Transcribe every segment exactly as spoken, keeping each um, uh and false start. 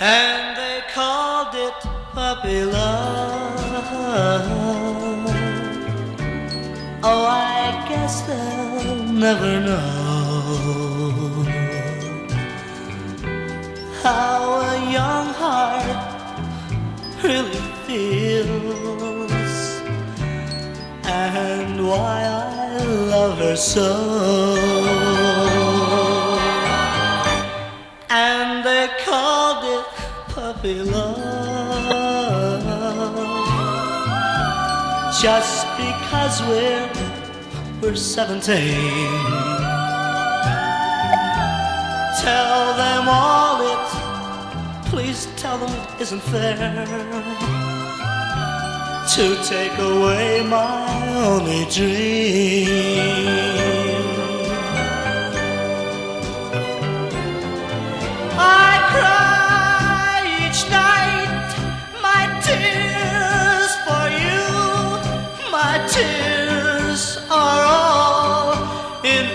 and they called it puppy love. Oh, I guess they'll never know how a young heart really feels, and why I love her so. And they called it puppy love just because we're we're seventeen. Tell them all it, please tell them it isn't fair to take away my only dream. I cry each night my tears for you. My tears are all in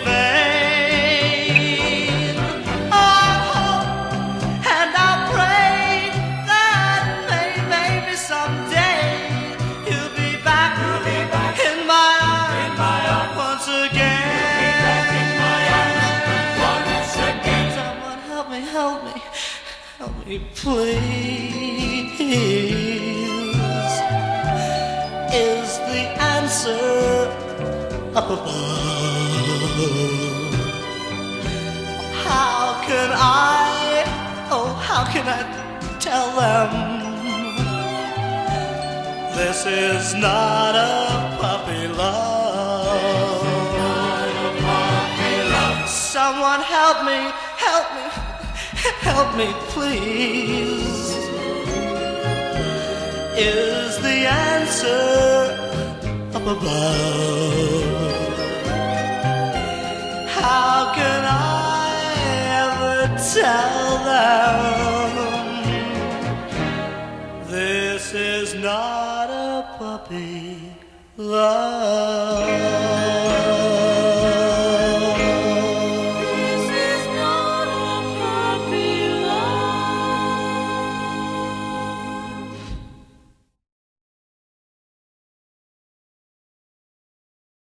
vain. I hope and I pray that may- maybe someday you'll be back, you'll be back in my arms, in my arms once again. Once again. Someone help me, help me, help me, please. Is the answer up above? How can I, oh, how can I tell them this is not a puppy love? Someone help me, help me, help me, please. Is the answer up above? How can I ever tell them this is not a puppy love?